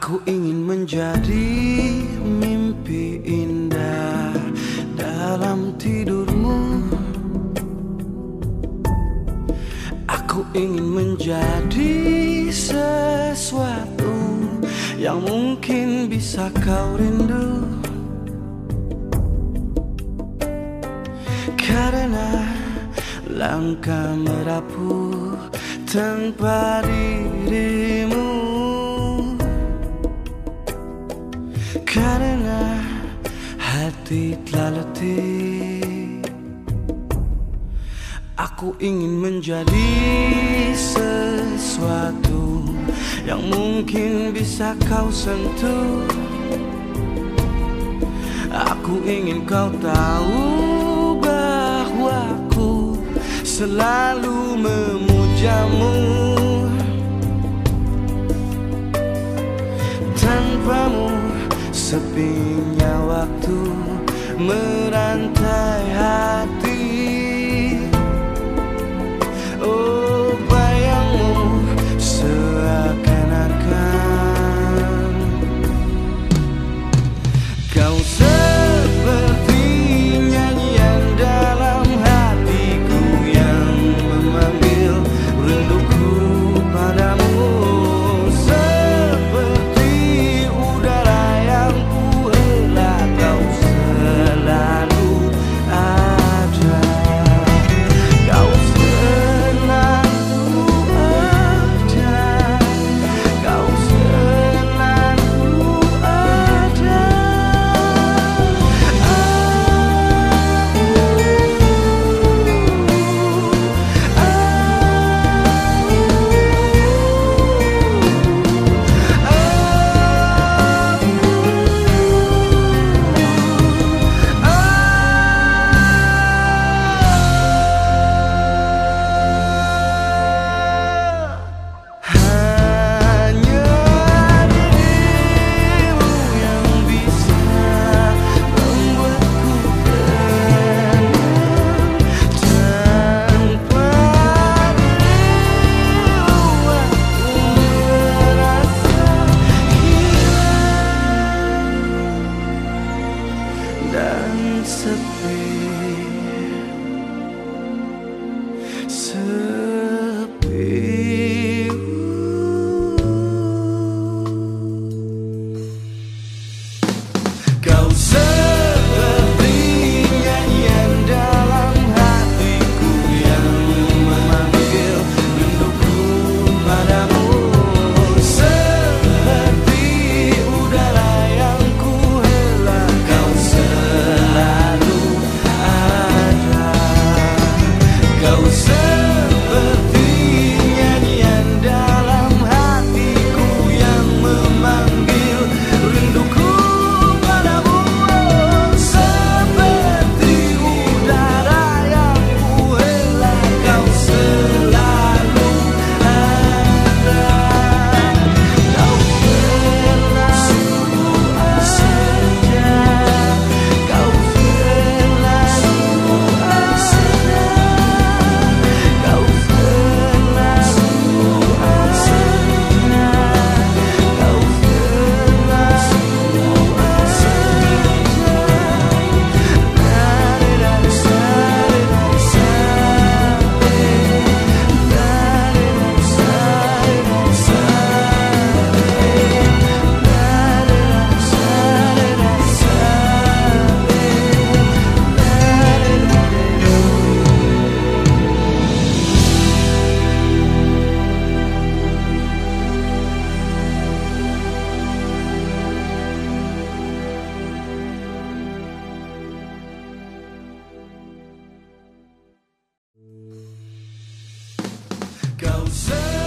Aku ingin menjadi mimpi indah dalam tidurmu. Aku ingin menjadi sesuatu yang mungkin bisa kau rindu. Karena langkah merapuh tanpa dirimu. Karena hati telah letih. Aku ingin menjadi sesuatu yang mungkin bisa kau sentuh. Aku ingin kau tahu bahwa aku selalu memujamu. Tanpamu sepinya waktu merantai hati. Oh, bayangmu seakan-akan kau seperti nyanyian dalam hatiku yang memanggil rinduku padamu. Dan sepi, sepi. Kau seperti nyanyian dalam hatiku yang memanggil rinduku padamu. Kau